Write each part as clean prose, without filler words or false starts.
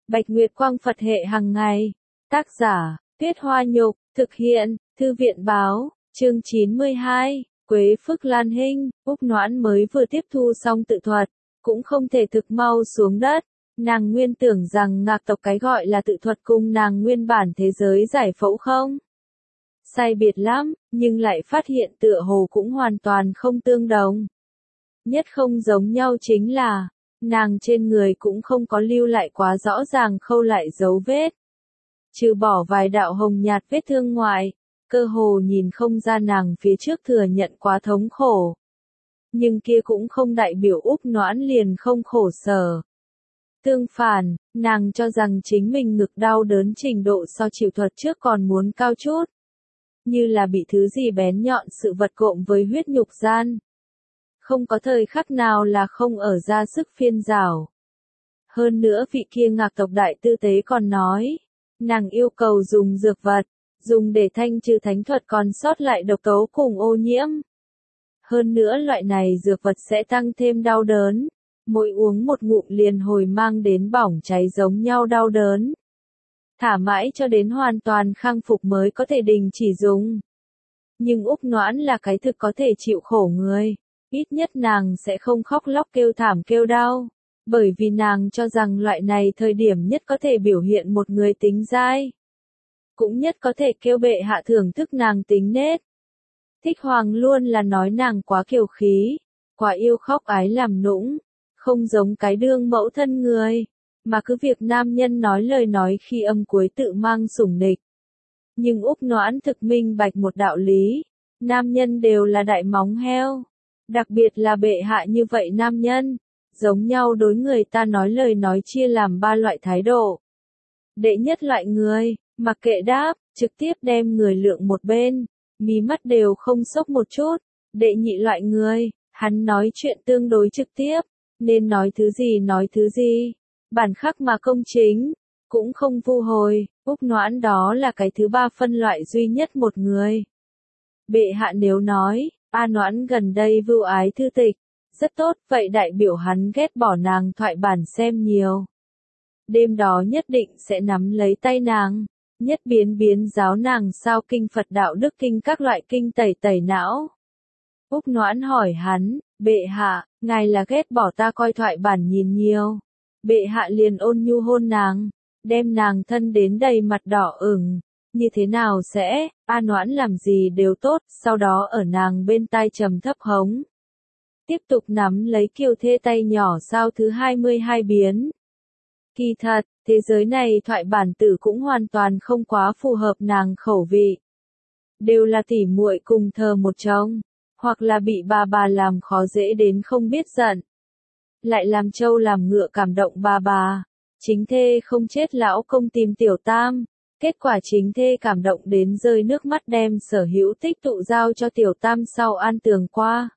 Bạch Nguyệt Quang Phật hệ hàng ngày. Tác giả, Tuyết Hoa Nhục, thực hiện, Thư viện báo, chương 92, Quế Phước Lan Hinh. Úc Noãn mới vừa tiếp thu xong tự thuật, cũng không thể thực mau xuống đất. Nàng nguyên tưởng rằng Ngạc tộc cái gọi là tự thuật cùng nàng nguyên bản thế giới giải phẫu không sai biệt lắm, nhưng lại phát hiện tựa hồ cũng hoàn toàn không tương đồng. Nhất không giống nhau chính là, nàng trên người cũng không có lưu lại quá rõ ràng khâu lại dấu vết. Trừ bỏ vài đạo hồng nhạt vết thương ngoại, cơ hồ nhìn không ra nàng phía trước thừa nhận quá thống khổ. Nhưng kia cũng không đại biểu Úc Noãn liền không khổ sở. Tương phản, nàng cho rằng chính mình ngực đau đớn trình độ so chịu thuật trước còn muốn cao chút. Như là bị thứ gì bén nhọn sự vật cộm với huyết nhục gian. Không có thời khắc nào là không ở ra sức phiên rào. Hơn nữa vị kia Ngạc tộc đại tư tế còn nói, nàng yêu cầu dùng dược vật, dùng để thanh trừ thánh thuật còn sót lại độc tố cùng ô nhiễm. Hơn nữa loại này dược vật sẽ tăng thêm đau đớn, mỗi uống một ngụm liền hồi mang đến bỏng cháy giống nhau đau đớn. Thả mãi cho đến hoàn toàn khang phục mới có thể đình chỉ dùng. Nhưng Úc Noãn là cái thực có thể chịu khổ người, ít nhất nàng sẽ không khóc lóc kêu thảm kêu đau, bởi vì nàng cho rằng loại này thời điểm nhất có thể biểu hiện một người tính dai. Cũng nhất có thể kêu bệ hạ thưởng thức nàng tính nết. Thích Hoàng luôn là nói nàng quá kiều khí, quá yêu khóc ái làm nũng, không giống cái đương mẫu thân người, mà cứ việc nam nhân nói lời nói khi âm cuối tự mang sủng nịch. Nhưng Úc Noãn thực minh bạch một đạo lý, nam nhân đều là đại móng heo, đặc biệt là bệ hạ như vậy nam nhân, giống nhau đối người ta nói lời nói chia làm ba loại thái độ. Đệ nhất loại người, mặc kệ đáp, trực tiếp đem người lượng một bên, mí mắt đều không sốc một chút. Đệ nhị loại người, hắn nói chuyện tương đối trực tiếp, nên nói thứ gì, bản khắc mà công chính, cũng không vu hồi. Úc Noãn đó là cái thứ ba phân loại duy nhất một người. Bệ hạ nếu nói, A Noãn gần đây vưu ái thư tịch, rất tốt, vậy đại biểu hắn ghét bỏ nàng thoại bản xem nhiều. Đêm đó nhất định sẽ nắm lấy tay nàng, nhất biến giáo nàng sao kinh Phật đạo đức kinh các loại kinh tẩy não. Úc Noãn hỏi hắn, bệ hạ, ngài là ghét bỏ ta coi thoại bản nhìn nhiều. Bệ hạ liền ôn nhu hôn nàng, đem nàng thân đến đầy mặt đỏ ửng. Như thế nào sẽ, A Noãn làm gì đều tốt, sau đó ở nàng bên tai trầm thấp hống. Tiếp tục nắm lấy kiều thê tay nhỏ sao thứ 22 biến. Kỳ thật, thế giới này thoại bản tử cũng hoàn toàn không quá phù hợp nàng khẩu vị. Đều là tỉ muội cùng thờ một chồng, hoặc là bị bà làm khó dễ đến không biết giận. Lại làm trâu làm ngựa cảm động bà. Chính thê không chết lão công tìm tiểu tam. Kết quả chính thê cảm động đến rơi nước mắt đem sở hữu tích tụ giao cho tiểu tam sau an tường qua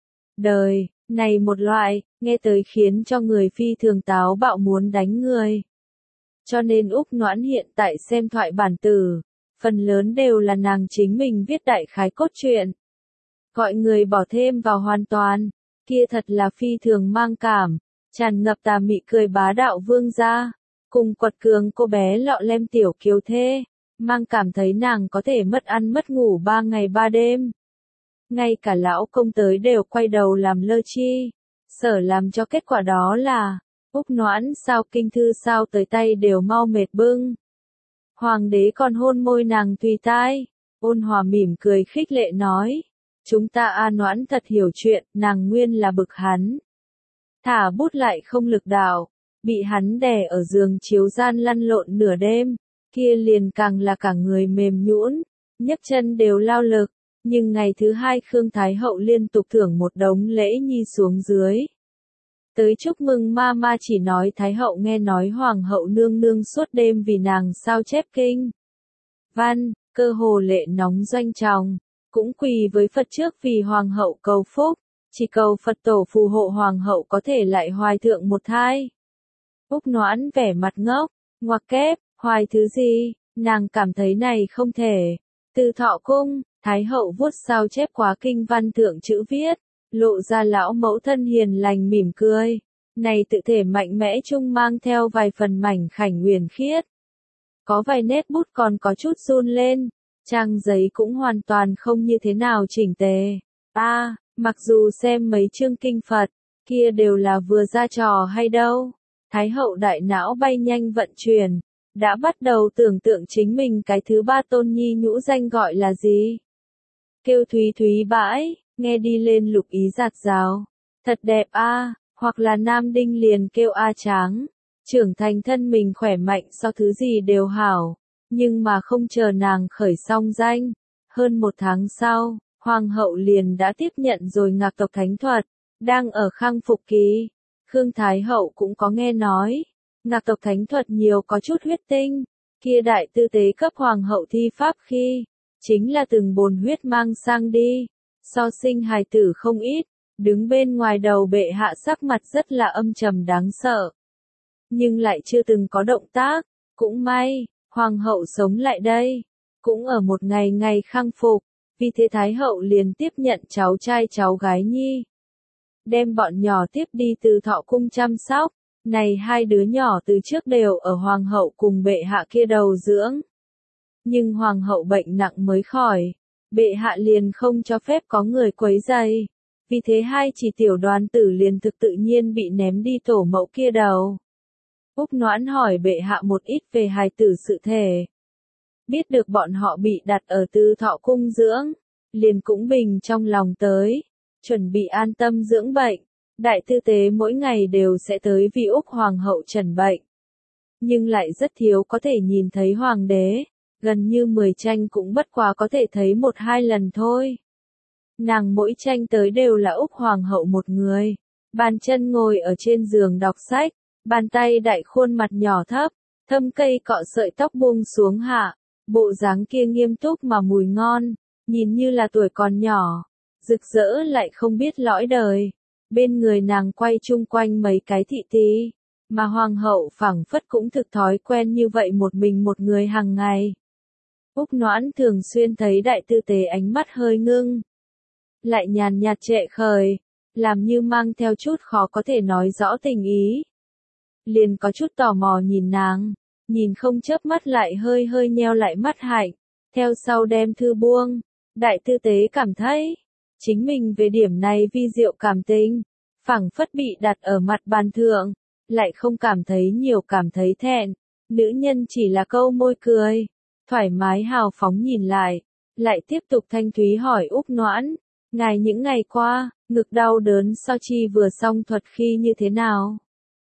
đời, này một loại, nghe tới khiến cho người phi thường táo bạo muốn đánh người. Cho nên Úc Noãn hiện tại xem thoại bản tử, phần lớn đều là nàng chính mình viết đại khái cốt truyện. Gọi người bỏ thêm vào hoàn toàn, kia thật là phi thường mang cảm, tràn ngập tà mị cười bá đạo vương gia. Cùng quật cường cô bé lọ lem tiểu kiều thê, mang cảm thấy nàng có thể mất ăn mất ngủ 3 ngày 3 đêm. Ngay cả lão công tới đều quay đầu làm lơ chi, sở làm cho kết quả đó là, Úc Noãn sao kinh thư sao tới tay đều mau mệt bưng. Hoàng đế còn hôn môi nàng tùy tai, ôn hòa mỉm cười khích lệ nói, chúng ta A Noãn thật hiểu chuyện, nàng nguyên là bực hắn. Thả bút lại không lực đạo. Bị hắn đè ở giường chiếu gian lăn lộn nửa đêm, kia liền càng là cả người mềm nhũn, nhấc chân đều lao lực, nhưng ngày thứ hai Khương Thái Hậu liên tục thưởng một đống lễ nhi xuống dưới. Tới chúc mừng ma chỉ nói Thái Hậu nghe nói Hoàng hậu nương nương suốt đêm vì nàng sao chép kinh. Văn, cơ hồ lệ nóng doanh tròng, cũng quỳ với Phật trước vì Hoàng hậu cầu phúc, chỉ cầu Phật tổ phù hộ Hoàng hậu có thể lại hoài thượng một thai. Úc Noãn vẻ mặt ngốc, ngoặc kép, hoài thứ gì, nàng cảm thấy này không thể. Từ Thọ cung, Thái hậu vuốt sao chép quá kinh văn thượng chữ viết, lộ ra lão mẫu thân hiền lành mỉm cười. Này tự thể mạnh mẽ chung mang theo vài phần mảnh khảnh uyển khiết. Có vài nét bút còn có chút run lên, trang giấy cũng hoàn toàn không như thế nào chỉnh tề. Mặc dù xem mấy chương kinh Phật, kia đều là vừa ra trò hay đâu. Thái hậu đại não bay nhanh vận chuyển, đã bắt đầu tưởng tượng chính mình cái thứ ba tôn nhi nhũ danh gọi là gì. Kêu Thúy Thúy bãi, nghe đi lên lục ý giạt rào. Thật đẹp hoặc là Nam Đinh liền kêu Tráng. Trưởng thành thân mình khỏe mạnh so thứ gì đều hảo, nhưng mà không chờ nàng khởi xong danh. Hơn 1 tháng sau, Hoàng hậu liền đã tiếp nhận rồi ngạc tộc thánh thuật, đang ở khang phục kỳ. Khương Thái hậu cũng có nghe nói, ngạc tộc thánh thuật nhiều có chút huyết tinh, kia đại tư tế cấp Hoàng hậu thi pháp khi, chính là từng bồn huyết mang sang đi, so sinh hài tử không ít, đứng bên ngoài đầu bệ hạ sắc mặt rất là âm trầm đáng sợ. Nhưng lại chưa từng có động tác, cũng may, Hoàng hậu sống lại đây, cũng ở một ngày ngày khang phục, vì thế Thái hậu liền tiếp nhận cháu trai cháu gái nhi. Đem bọn nhỏ tiếp đi từ Thọ cung chăm sóc, này 2 đứa nhỏ từ trước đều ở Hoàng hậu cùng bệ hạ kia đầu dưỡng. Nhưng Hoàng hậu bệnh nặng mới khỏi, bệ hạ liền không cho phép có người quấy rầy, vì thế 2 chỉ tiểu đoàn tử liền thực tự nhiên bị ném đi tổ mẫu kia đầu. Úc Noãn hỏi bệ hạ một ít về hài tử sự thể. Biết được bọn họ bị đặt ở Từ Thọ cung dưỡng, liền cũng bình trong lòng tới, chuẩn bị an tâm dưỡng bệnh. Đại tư tế mỗi ngày đều sẽ tới vì Úc Hoàng hậu trần bệnh. Nhưng lại rất thiếu có thể nhìn thấy Hoàng đế, gần như 10 tranh cũng bất quá có thể thấy 1-2 lần thôi. Nàng mỗi tranh tới đều là Úc Hoàng hậu một người, bàn chân ngồi ở trên giường đọc sách, bàn tay đại khuôn mặt nhỏ thấp, thâm cây cọ sợi tóc buông xuống hạ, bộ dáng kia nghiêm túc mà mùi ngon, nhìn như là tuổi còn nhỏ, rực rỡ lại không biết lõi đời. Bên người nàng quay chung quanh mấy cái thị tỳ, mà Hoàng hậu phảng phất cũng thực thói quen như vậy một mình một người hàng ngày. Úc Noãn thường xuyên thấy đại tư tế ánh mắt hơi ngưng, lại nhàn nhạt trệ khởi, làm như mang theo chút khó có thể nói rõ tình ý. Liền có chút tò mò nhìn nàng, nhìn không chớp mắt lại hơi hơi nheo lại mắt hạnh, theo sau đem thư buông. Đại tư tế cảm thấy, chính mình về điểm này vi diệu cảm tình, phảng phất bị đặt ở mặt bàn thượng, lại không cảm thấy nhiều cảm thấy thẹn. Nữ nhân chỉ là câu môi cười, thoải mái hào phóng nhìn lại tiếp tục thanh thúy hỏi Úc Noãn, ngài những ngày qua, ngực đau đớn sao chi vừa xong thuật khi như thế nào?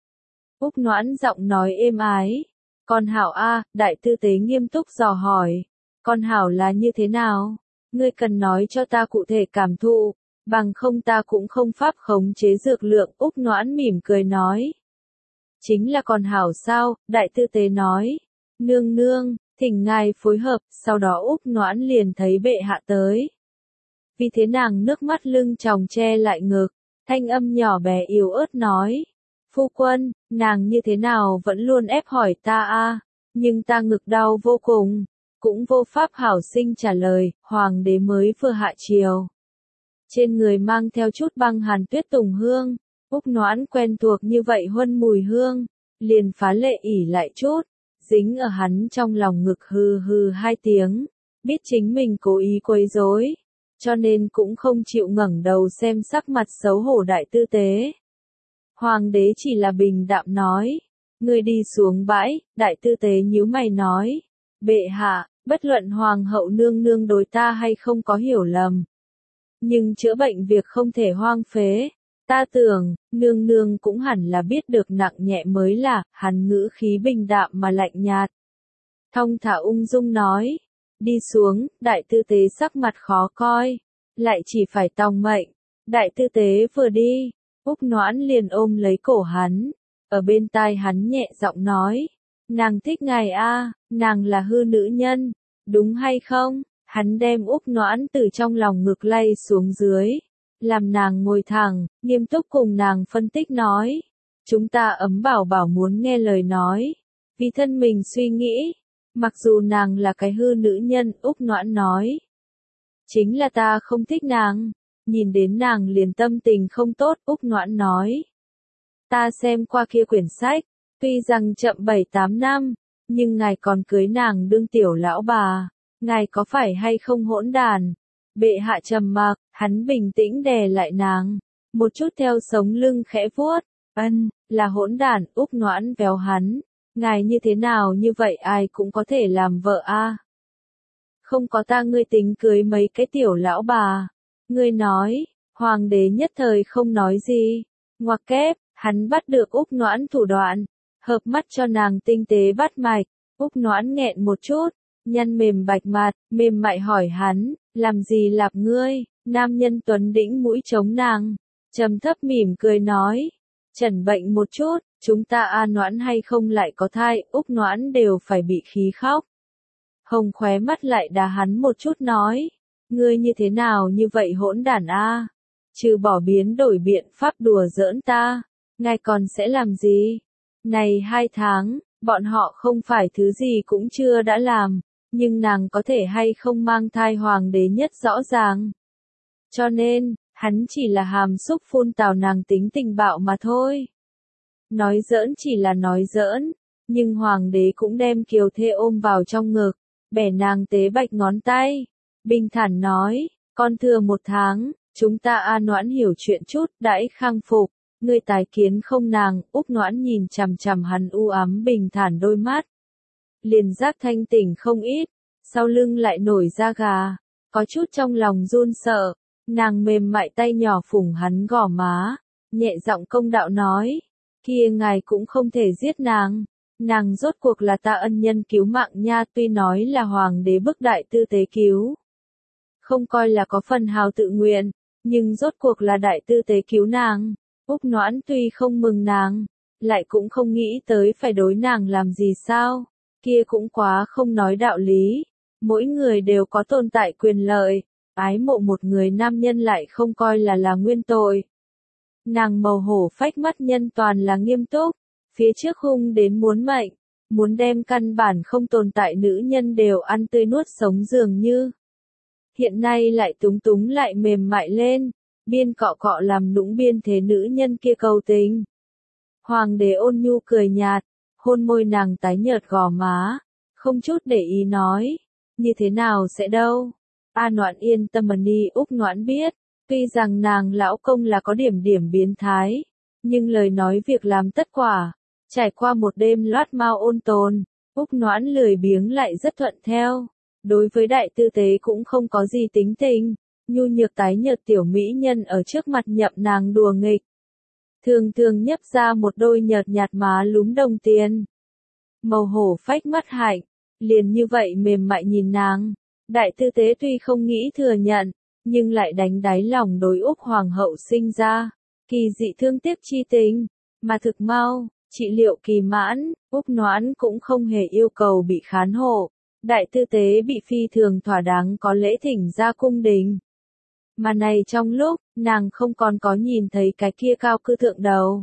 Úc Noãn giọng nói êm ái, con hảo đại tư tế nghiêm túc dò hỏi, con hảo là như thế nào? Ngươi cần nói cho ta cụ thể cảm thụ, bằng không ta cũng không pháp khống chế dược lượng. Úc Noãn mỉm cười nói. Chính là còn hảo sao, đại tư tế nói. Nương nương, thỉnh ngài phối hợp, sau đó Úc Noãn liền thấy bệ hạ tới. Vì thế nàng nước mắt lưng tròng che lại ngực, thanh âm nhỏ bé yếu ớt nói. Phu quân, nàng như thế nào vẫn luôn ép hỏi ta nhưng ta ngực đau vô cùng. Cũng vô pháp hảo sinh trả lời, Hoàng đế mới vừa hạ triều. Trên người mang theo chút băng hàn tuyết tùng hương, Úc Noãn quen thuộc như vậy huân mùi hương, liền phá lệ ỉ lại chút, dính ở hắn trong lòng ngực hừ hừ 2 tiếng, biết chính mình cố ý quấy rối, cho nên cũng không chịu ngẩng đầu xem sắc mặt xấu hổ đại tư tế. Hoàng đế chỉ là bình đạm nói, ngươi đi xuống bãi, đại tư tế nhíu mày nói, bệ hạ, bất luận Hoàng hậu nương nương đối ta hay không có hiểu lầm. Nhưng chữa bệnh việc không thể hoang phế, ta tưởng, nương nương cũng hẳn là biết được nặng nhẹ mới là. Hắn ngữ khí bình đạm mà lạnh nhạt. Thong thả ung dung nói, đi xuống, đại tư tế sắc mặt khó coi, lại chỉ phải tòng mệnh. Đại tư tế vừa đi, Úc Noãn liền ôm lấy cổ hắn, ở bên tai hắn nhẹ giọng nói, nàng thích ngài nàng là hư nữ nhân, đúng hay không? Hắn đem Úc Noãn từ trong lòng ngực lay xuống dưới, làm nàng ngồi thẳng, nghiêm túc cùng nàng phân tích nói, chúng ta ấm bảo bảo muốn nghe lời nói, vì thân mình suy nghĩ, mặc dù nàng là cái hư nữ nhân. Úc Noãn nói, chính là ta không thích nàng, nhìn đến nàng liền tâm tình không tốt. Úc Noãn nói, ta xem qua kia quyển sách, tuy rằng chậm 7-8 năm, nhưng ngài còn cưới nàng đương tiểu lão bà, ngài có phải hay không hỗn đàn? Bệ hạ trầm mặc, hắn bình tĩnh đè lại nàng, một chút theo sống lưng khẽ vuốt, là hỗn đàn. Úc Noãn véo hắn, ngài như thế nào như vậy ai cũng có thể làm vợ a. Không có ta ngươi tính cưới mấy cái tiểu lão bà. Ngươi nói, hoàng đế nhất thời không nói gì, ngoặc kép, hắn bắt được Úc Noãn thủ đoạn, hợp mắt cho nàng tinh tế bắt mạch. Úc Noãn nghẹn một chút, nhăn mềm bạch mặt, mềm mại hỏi hắn, làm gì lạp ngươi? Nam nhân tuấn đĩnh mũi chống nàng, trầm thấp mỉm cười nói, chẩn bệnh một chút, chúng ta A Noãn hay không lại có thai. Úc Noãn đều phải bị khí khóc. Hồng khóe mắt lại đá hắn một chút nói, ngươi như thế nào như vậy hỗn đản a? Trừ bỏ biến đổi biện pháp đùa giỡn ta, ngài còn sẽ làm gì? Này 2 tháng, bọn họ không phải thứ gì cũng chưa đã làm, nhưng nàng có thể hay không mang thai hoàng đế nhất rõ ràng. Cho nên, hắn chỉ là hàm xúc phun tào nàng tính tình bạo mà thôi. Nói giỡn chỉ là nói giỡn, nhưng hoàng đế cũng đem Kiều Thê ôm vào trong ngực, bẻ nàng tế bạch ngón tay, bình thản nói, con thừa 1 tháng, chúng ta A Noãn hiểu chuyện chút, đãi khang phục, ngươi tái kiến không nàng? Úc Noãn nhìn chằm chằm hắn u ám bình thản đôi mắt, liền giác thanh tỉnh không ít, sau lưng lại nổi da gà, có chút trong lòng run sợ, nàng mềm mại tay nhỏ phủng hắn gò má, nhẹ giọng công đạo nói, kia ngài cũng không thể giết nàng. Nàng rốt cuộc là ta ân nhân cứu mạng nha, tuy nói là hoàng đế bức đại tư tế cứu. Không coi là có phần hào tự nguyện, nhưng rốt cuộc là đại tư tế cứu nàng. Úc Noãn tuy không mừng nàng, lại cũng không nghĩ tới phải đối nàng làm gì sao, kia cũng quá không nói đạo lý. Mỗi người đều có tồn tại quyền lợi, ái mộ một người nam nhân lại không coi là nguyên tội. Nàng màu hổ phách mắt nhân toàn là nghiêm túc. Phía trước hung đến muốn mệnh, muốn đem căn bản không tồn tại nữ nhân đều ăn tươi nuốt sống dường như. Hiện nay lại túng túng lại mềm mại lên, biên cọ cọ làm nũng biên thế nữ nhân kia cầu tình. Hoàng đế ôn nhu cười nhạt, hôn môi nàng tái nhợt gò má, không chút để ý nói, như thế nào sẽ đâu. A Noãn yên tâm đi. Úc Noãn biết, tuy rằng nàng lão công là có điểm biến thái, nhưng lời nói việc làm tất quả. Trải qua một đêm loát mau ôn tồn, Úc Noãn lười biếng lại rất thuận theo. Đối với đại tư tế cũng không có gì tính tình, nhu nhược tái nhợt tiểu mỹ nhân ở trước mặt nhậm nàng đùa nghịch. Thường thường nhấp ra một đôi nhợt nhạt má lúm đồng tiền. Màu hổ phách mắt hạnh, liền như vậy mềm mại nhìn nàng. Đại tư tế tuy không nghĩ thừa nhận, nhưng lại đánh đáy lòng đối Úc hoàng hậu sinh ra kỳ dị thương tiếc chi tình, mà thực mau. Trị liệu kỳ mãn, Úc Noãn cũng không hề yêu cầu bị khán hộ. Đại tư tế bị phi thường thỏa đáng có lễ thỉnh ra cung đình. Mà này trong lúc, nàng không còn có nhìn thấy cái kia cao cư thượng đầu.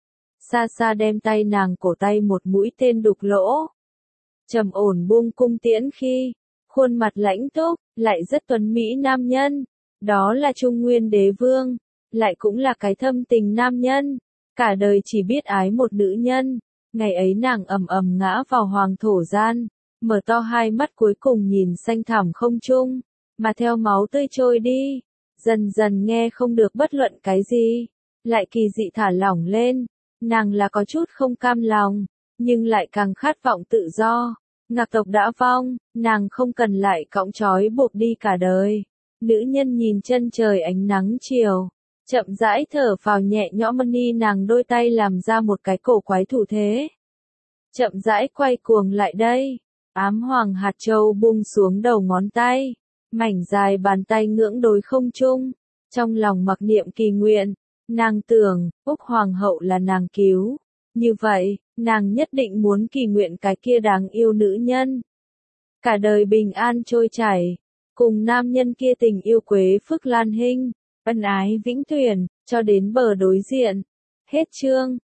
Xa xa đem tay nàng cổ tay một mũi tên đục lỗ. Trầm ổn buông cung tiễn khi, khuôn mặt lãnh túc, lại rất tuấn mỹ nam nhân. Đó là Trung Nguyên đế vương, lại cũng là cái thâm tình nam nhân. Cả đời chỉ biết ái một nữ nhân, ngày ấy nàng ầm ngã vào hoàng thổ gian, mở to hai mắt cuối cùng nhìn xanh thẳm không trung, mà theo máu tươi trôi đi, dần dần nghe không được bất luận cái gì, lại kỳ dị thả lỏng lên, nàng là có chút không cam lòng, nhưng lại càng khát vọng tự do. Ngạc tộc đã vong, nàng không cần lại cõng trói buộc đi cả đời. Nữ nhân nhìn chân trời ánh nắng chiều. Chậm rãi thở vào nhẹ nhõm ni nàng đôi tay làm ra một cái cổ quái thủ thế. Chậm rãi quay cuồng lại đây. Ám hoàng hạt châu buông xuống đầu ngón tay. Mảnh dài bàn tay ngưỡng đối không trung. Trong lòng mặc niệm kỳ nguyện. Nàng tưởng, Úc hoàng hậu là nàng cứu. Như vậy, nàng nhất định muốn kỳ nguyện cái kia đáng yêu nữ nhân. Cả đời bình an trôi chảy. Cùng nam nhân kia tình yêu quế phước lan hinh. Ân ái vĩnh tuyển, cho đến bờ đối diện. Hết chương.